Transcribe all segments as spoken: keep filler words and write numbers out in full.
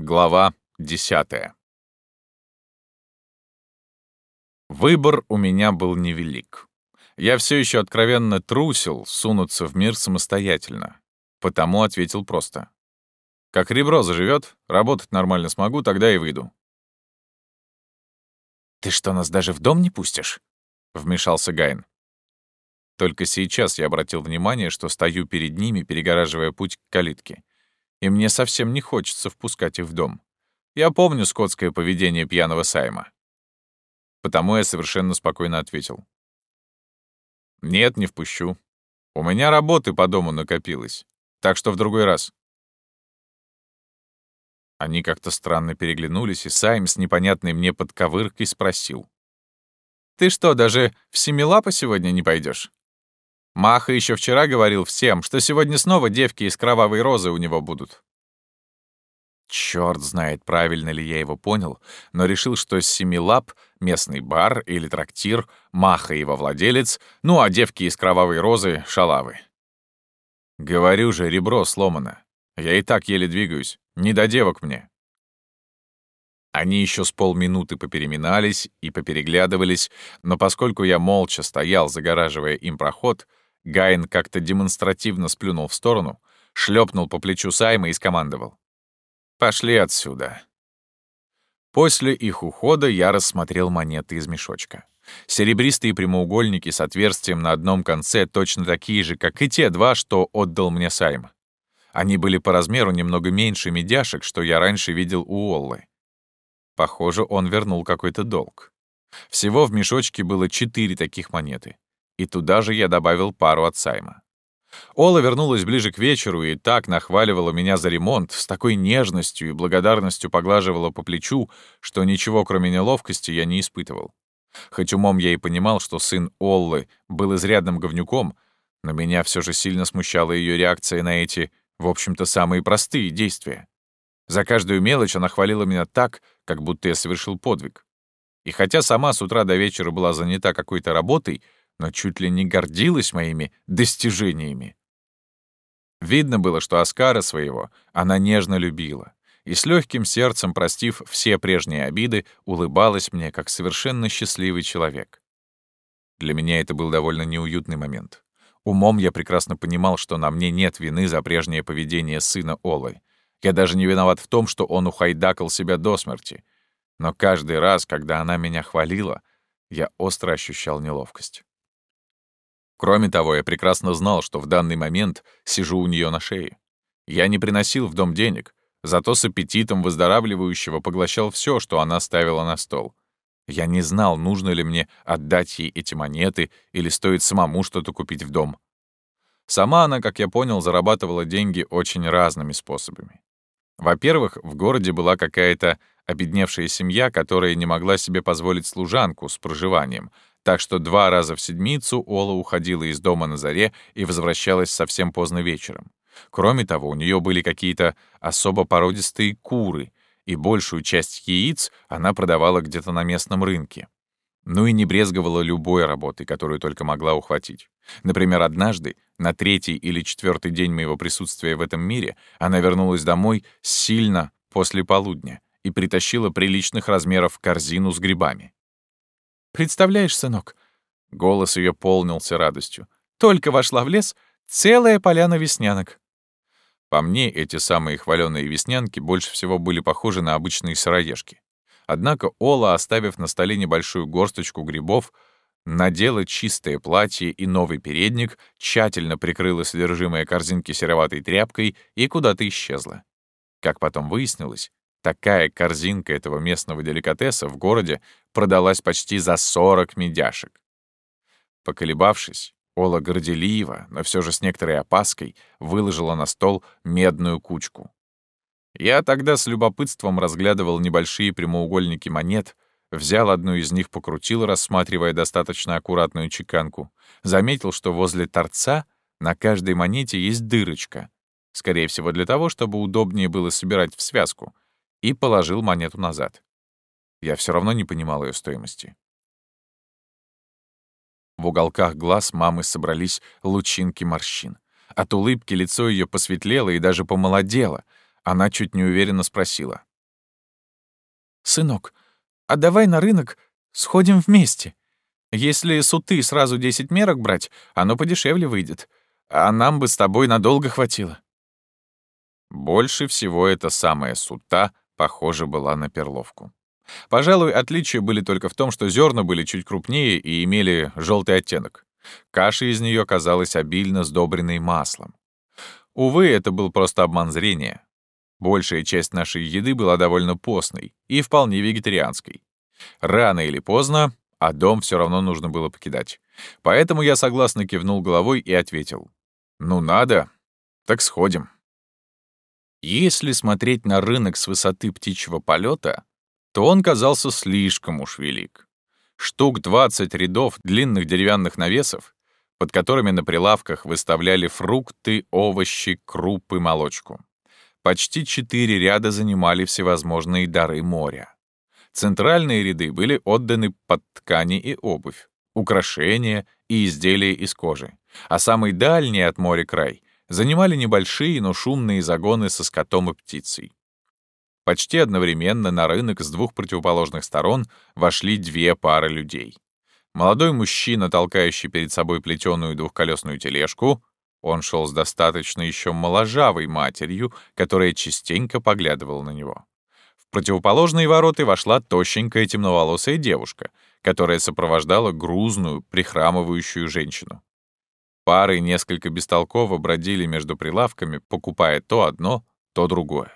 Глава десятая. Выбор у меня был невелик. Я все еще откровенно трусил сунуться в мир самостоятельно. Потому ответил просто. Как ребро заживет, работать нормально смогу, тогда и выйду. «Ты что, нас даже в дом не пустишь?» — вмешался Гайн. Только сейчас я обратил внимание, что стою перед ними, перегораживая путь к калитке. И мне совсем не хочется впускать их в дом. Я помню скотское поведение пьяного Сайма. Потому я совершенно спокойно ответил. «Нет, не впущу. У меня работы по дому накопилось. Так что в другой раз». Они как-то странно переглянулись, и Сайм с непонятной мне подковыркой спросил. «Ты что, даже в Семилапа сегодня не пойдешь? Маха еще вчера говорил всем, что сегодня снова девки из Кровавой Розы у него будут». Чёрт знает, правильно ли я его понял, но решил, что Семилап — местный бар или трактир, Маха его владелец, ну а девки из Кровавой Розы — шалавы. Говорю же, ребро сломано. Я и так еле двигаюсь. Не до девок мне. Они еще с полминуты попереминались и попереглядывались, но поскольку я молча стоял, загораживая им проход, Гайн как-то демонстративно сплюнул в сторону, шлепнул по плечу Сайма и скомандовал. «Пошли отсюда». После их ухода я рассмотрел монеты из мешочка. Серебристые прямоугольники с отверстием на одном конце точно такие же, как и те два, что отдал мне Сайм. Они были по размеру немного меньше медяшек, что я раньше видел у Оллы. Похоже, он вернул какой-то долг. Всего в мешочке было четыре таких монеты. И туда же я добавил пару от Сайма. Ола вернулась ближе к вечеру и так нахваливала меня за ремонт, с такой нежностью и благодарностью поглаживала по плечу, что ничего, кроме неловкости, я не испытывал. Хоть умом я и понимал, что сын Оллы был изрядным говнюком, но меня все же сильно смущала ее реакция на эти, в общем-то, самые простые действия. За каждую мелочь она хвалила меня так, как будто я совершил подвиг. И хотя сама с утра до вечера была занята какой-то работой, но чуть ли не гордилась моими достижениями. Видно было, что Оскара своего она нежно любила, и с легким сердцем, простив все прежние обиды, улыбалась мне, как совершенно счастливый человек. Для меня это был довольно неуютный момент. Умом я прекрасно понимал, что на мне нет вины за прежнее поведение сына Олы. Я даже не виноват в том, что он ухайдакал себя до смерти. Но каждый раз, когда она меня хвалила, я остро ощущал неловкость. Кроме того, я прекрасно знал, что в данный момент сижу у нее на шее. Я не приносил в дом денег, зато с аппетитом выздоравливающего поглощал все, что она ставила на стол. Я не знал, нужно ли мне отдать ей эти монеты или стоит самому что-то купить в дом. Сама она, как я понял, зарабатывала деньги очень разными способами. Во-первых, в городе была какая-то обедневшая семья, которая не могла себе позволить служанку с проживанием, так что два раза в седмицу Ола уходила из дома на заре и возвращалась совсем поздно вечером. Кроме того, у нее были какие-то особо породистые куры, и большую часть яиц она продавала где-то на местном рынке. Ну и не брезговала любой работой, которую только могла ухватить. Например, однажды, на третий или четвертый день моего присутствия в этом мире, она вернулась домой сильно после полудня и притащила приличных размеров корзину с грибами. «Представляешь, сынок?» — голос ее полнился радостью. «Только вошла в лес целая поляна веснянок». По мне, эти самые хваленые веснянки больше всего были похожи на обычные сыроежки. Однако Ола, оставив на столе небольшую горсточку грибов, надела чистое платье и новый передник, тщательно прикрыла содержимое корзинки сероватой тряпкой и куда-то исчезла. Как потом выяснилось, такая корзинка этого местного деликатеса в городе продалась почти за сорок медяшек. Поколебавшись, Ола горделиво, но все же с некоторой опаской, выложила на стол медную кучку. Я тогда с любопытством разглядывал небольшие прямоугольники монет, взял одну из них, покрутил, рассматривая достаточно аккуратную чеканку, заметил, что возле торца на каждой монете есть дырочка, скорее всего для того, чтобы удобнее было собирать в связку, и положил монету назад. Я все равно не понимал ее стоимости. В уголках глаз мамы собрались лучинки морщин. От улыбки лицо ее посветлело и даже помолодело. Она чуть неуверенно спросила. «Сынок, а давай на рынок сходим вместе. Если суты сразу десять мерок брать, оно подешевле выйдет, а нам бы с тобой надолго хватило». Больше всего эта самая сута, похоже, была на перловку. Пожалуй, отличия были только в том, что зерна были чуть крупнее и имели желтый оттенок. Каша из нее казалась обильно сдобренной маслом. Увы, это был просто обман зрения. Большая часть нашей еды была довольно постной и вполне вегетарианской. Рано или поздно, а дом все равно нужно было покидать. Поэтому я согласно кивнул головой и ответил: «Ну надо, так сходим». Если смотреть на рынок с высоты птичьего полета, то он казался слишком уж велик. Штук двадцать рядов длинных деревянных навесов, под которыми на прилавках выставляли фрукты, овощи, крупы, молочку. Почти четыре ряда занимали всевозможные дары моря. Центральные ряды были отданы под ткани и обувь, украшения и изделия из кожи, а самый дальний от моря край занимали небольшие, но шумные загоны со скотом и птицей. Почти одновременно на рынок с двух противоположных сторон вошли две пары людей. Молодой мужчина, толкающий перед собой плетеную двухколесную тележку, он шел с достаточно еще моложавой матерью, которая частенько поглядывала на него. В противоположные ворота вошла тощенькая темноволосая девушка, которая сопровождала грузную, прихрамывающую женщину. Пары несколько бестолково бродили между прилавками, покупая то одно, то другое.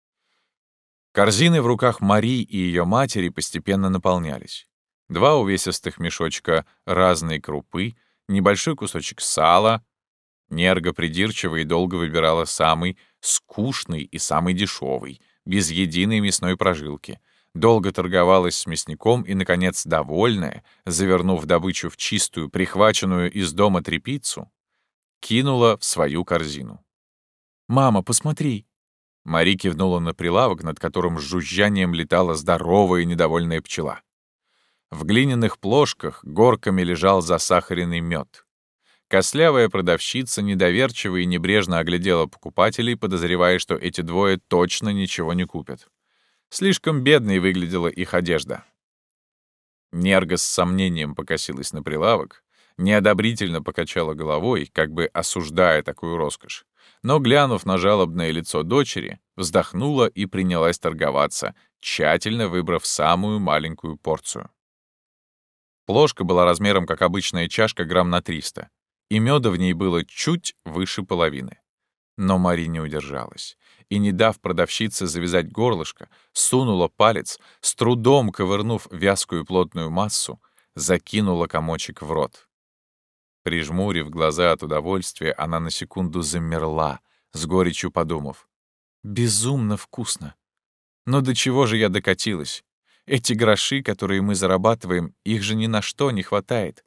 Корзины в руках Мари и ее матери постепенно наполнялись. Два увесистых мешочка разной крупы, небольшой кусочек сала. Нерга придирчиво и долго выбирала самый скучный и самый дешевый, без единой мясной прожилки. Долго торговалась с мясником и, наконец, довольная, завернув добычу в чистую, прихваченную из дома тряпицу, кинула в свою корзину. «Мама, посмотри!» Мари кивнула на прилавок, над которым с жужжанием летала здоровая недовольная пчела. В глиняных плошках горками лежал засахаренный мед. Костлявая продавщица недоверчиво и небрежно оглядела покупателей, подозревая, что эти двое точно ничего не купят. Слишком бедной выглядела их одежда. Нерга с сомнением покосилась на прилавок, неодобрительно покачала головой, как бы осуждая такую роскошь, но, глянув на жалобное лицо дочери, вздохнула и принялась торговаться, тщательно выбрав самую маленькую порцию. Плошка была размером, как обычная чашка, грамм на триста, и меда в ней было чуть выше половины. Но Мари не удержалась и, не дав продавщице завязать горлышко, сунула палец, с трудом ковырнув вязкую плотную массу, закинула комочек в рот. Прижмурив глаза от удовольствия, она на секунду замерла, с горечью подумав: «Безумно вкусно! Но до чего же я докатилась? Эти гроши, которые мы зарабатываем, их же ни на что не хватает».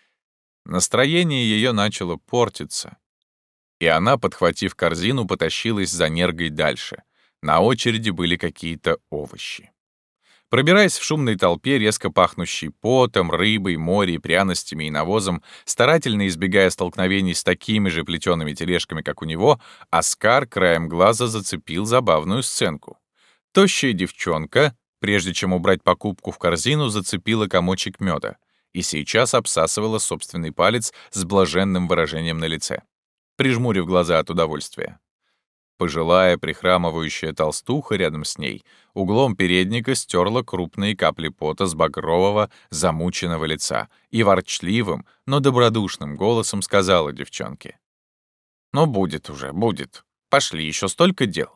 Настроение ее начало портиться, и она, подхватив корзину, потащилась за Нергой дальше. На очереди были какие-то овощи. Пробираясь в шумной толпе, резко пахнущей потом, рыбой, морем, пряностями и навозом, старательно избегая столкновений с такими же плетеными тележками, как у него, Оскар краем глаза зацепил забавную сценку. Тощая девчонка, прежде чем убрать покупку в корзину, зацепила комочек меда и сейчас обсасывала собственный палец с блаженным выражением на лице, прижмурив глаза от удовольствия. Пожилая, прихрамывающая толстуха рядом с ней углом передника стерла крупные капли пота с багрового, замученного лица и ворчливым, но добродушным голосом сказала девчонке: «Ну, будет уже, будет. Пошли, еще столько дел».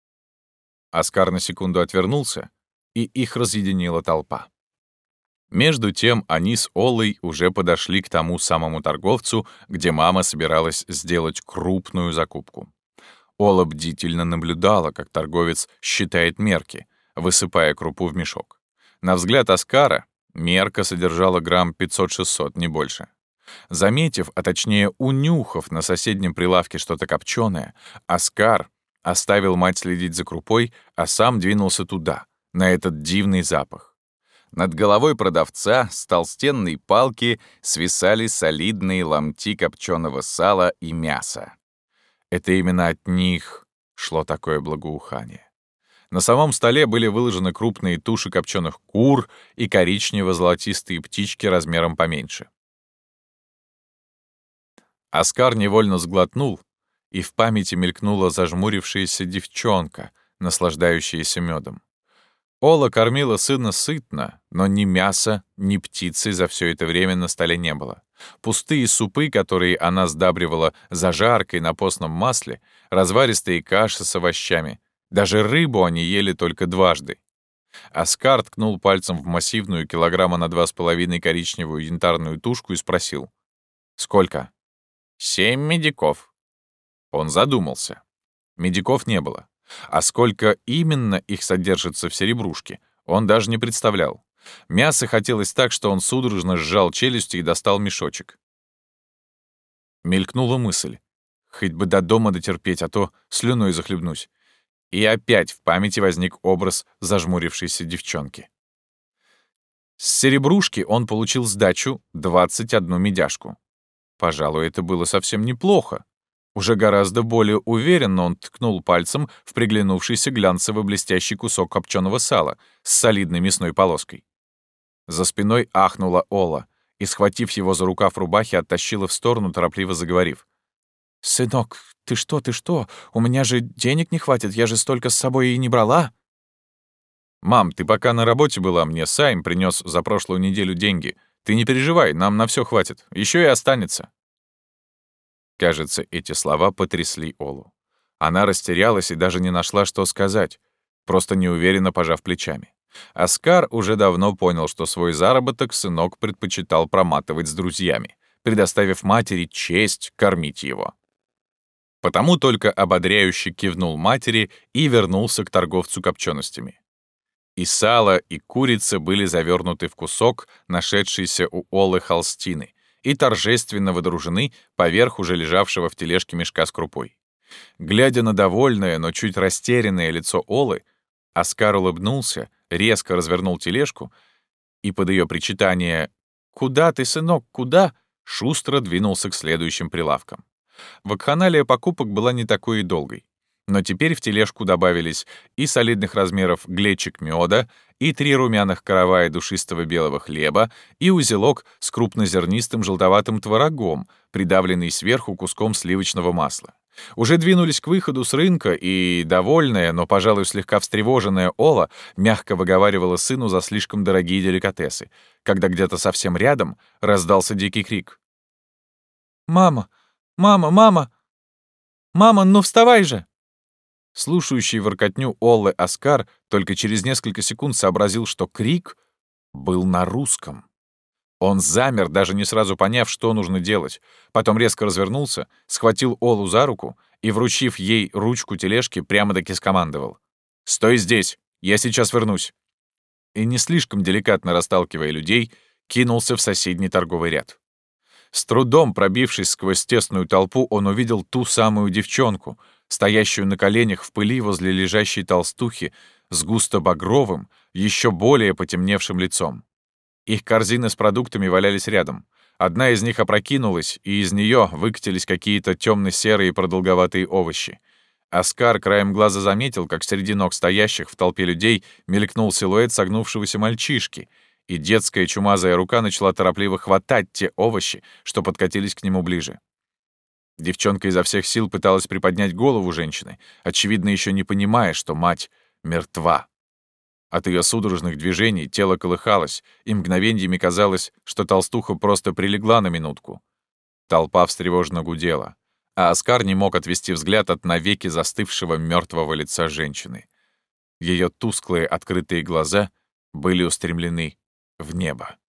Оскар на секунду отвернулся, и их разъединила толпа. Между тем они с Олой уже подошли к тому самому торговцу, где мама собиралась сделать крупную закупку. Ола бдительно наблюдала, как торговец считает мерки, высыпая крупу в мешок. На взгляд Оскара мерка содержала грамм пятьсот-шестьсот, не больше. Заметив, а точнее унюхав на соседнем прилавке что-то копченое, Оскар оставил мать следить за крупой, а сам двинулся туда, на этот дивный запах. Над головой продавца с толстенной палки свисали солидные ломти копченого сала и мяса. Это именно от них шло такое благоухание. На самом столе были выложены крупные туши копченых кур и коричнево-золотистые птички размером поменьше. Оскар невольно сглотнул, и в памяти мелькнула зажмурившаяся девчонка, наслаждающаяся медом. Ола кормила сына сытно, но ни мяса, ни птицы за все это время на столе не было. Пустые супы, которые она сдабривала зажаркой на постном масле, разваристые каши с овощами. Даже рыбу они ели только дважды. Оскар ткнул пальцем в массивную килограмма на два с половиной коричневую янтарную тушку и спросил: «Сколько?» «Семь медиков». Он задумался. Медиков не было. А сколько именно их содержится в серебрушке, он даже не представлял. Мясо хотелось так, что он судорожно сжал челюсти и достал мешочек. Мелькнула мысль: хоть бы до дома дотерпеть, а то слюной захлебнусь. И опять в памяти возник образ зажмурившейся девчонки. С серебрушки он получил сдачу двадцать одну медяшку. Пожалуй, это было совсем неплохо. Уже гораздо более уверенно он ткнул пальцем в приглянувшийся глянцевый блестящий кусок копченого сала с солидной мясной полоской. За спиной ахнула Ола и, схватив его за рукав рубахи, оттащила в сторону, торопливо заговорив: «Сынок, ты что, ты что? У меня же денег не хватит, я же столько с собой и не брала». «Мам, ты пока на работе была, мне Сайм принес за прошлую неделю деньги. Ты не переживай, нам на все хватит, еще и останется». Кажется, эти слова потрясли Олу. Она растерялась и даже не нашла, что сказать, просто неуверенно пожав плечами. Оскар уже давно понял, что свой заработок сынок предпочитал проматывать с друзьями, предоставив матери честь кормить его. Потому только ободряюще кивнул матери и вернулся к торговцу копченостями. И сало, и курица были завернуты в кусок, нашедшийся у Олы холстины, и торжественно водружены поверх уже лежавшего в тележке мешка с крупой. Глядя на довольное, но чуть растерянное лицо Олы, Оскар улыбнулся, резко развернул тележку и под ее причитание «Куда ты, сынок, куда?» шустро двинулся к следующим прилавкам. Вакханалия покупок была не такой и долгой. Но теперь в тележку добавились и солидных размеров глечик меда, и три румяных каравая душистого белого хлеба, и узелок с крупнозернистым желтоватым творогом, придавленный сверху куском сливочного масла. Уже двинулись к выходу с рынка, и довольная, но, пожалуй, слегка встревоженная Ола мягко выговаривала сыну за слишком дорогие деликатесы, когда где-то совсем рядом раздался дикий крик. «Мама! Мама! Мама! Мама, ну вставай же!» Слушающий воркотню Оллы Оскар только через несколько секунд сообразил, что крик был на русском. Он замер, даже не сразу поняв, что нужно делать. Потом резко развернулся, схватил Олу за руку и, вручив ей ручку тележки, прямо-таки скомандовал: «Стой здесь, я сейчас вернусь!» И, не слишком деликатно расталкивая людей, кинулся в соседний торговый ряд. С трудом пробившись сквозь тесную толпу, он увидел ту самую девчонку, стоящую на коленях в пыли возле лежащей толстухи с густо-багровым, еще более потемневшим лицом. Их корзины с продуктами валялись рядом. Одна из них опрокинулась, и из нее выкатились какие-то темно-серые продолговатые овощи. Оскар краем глаза заметил, как среди ног стоящих в толпе людей мелькнул силуэт согнувшегося мальчишки, и детская чумазая рука начала торопливо хватать те овощи, что подкатились к нему ближе. Девчонка изо всех сил пыталась приподнять голову женщины, очевидно, еще не понимая, что мать мертва. От ее судорожных движений тело колыхалось, и мгновеньями казалось, что толстуха просто прилегла на минутку. Толпа встревоженно гудела, а Оскар не мог отвести взгляд от навеки застывшего мертвого лица женщины. Ее тусклые открытые глаза были устремлены в небо.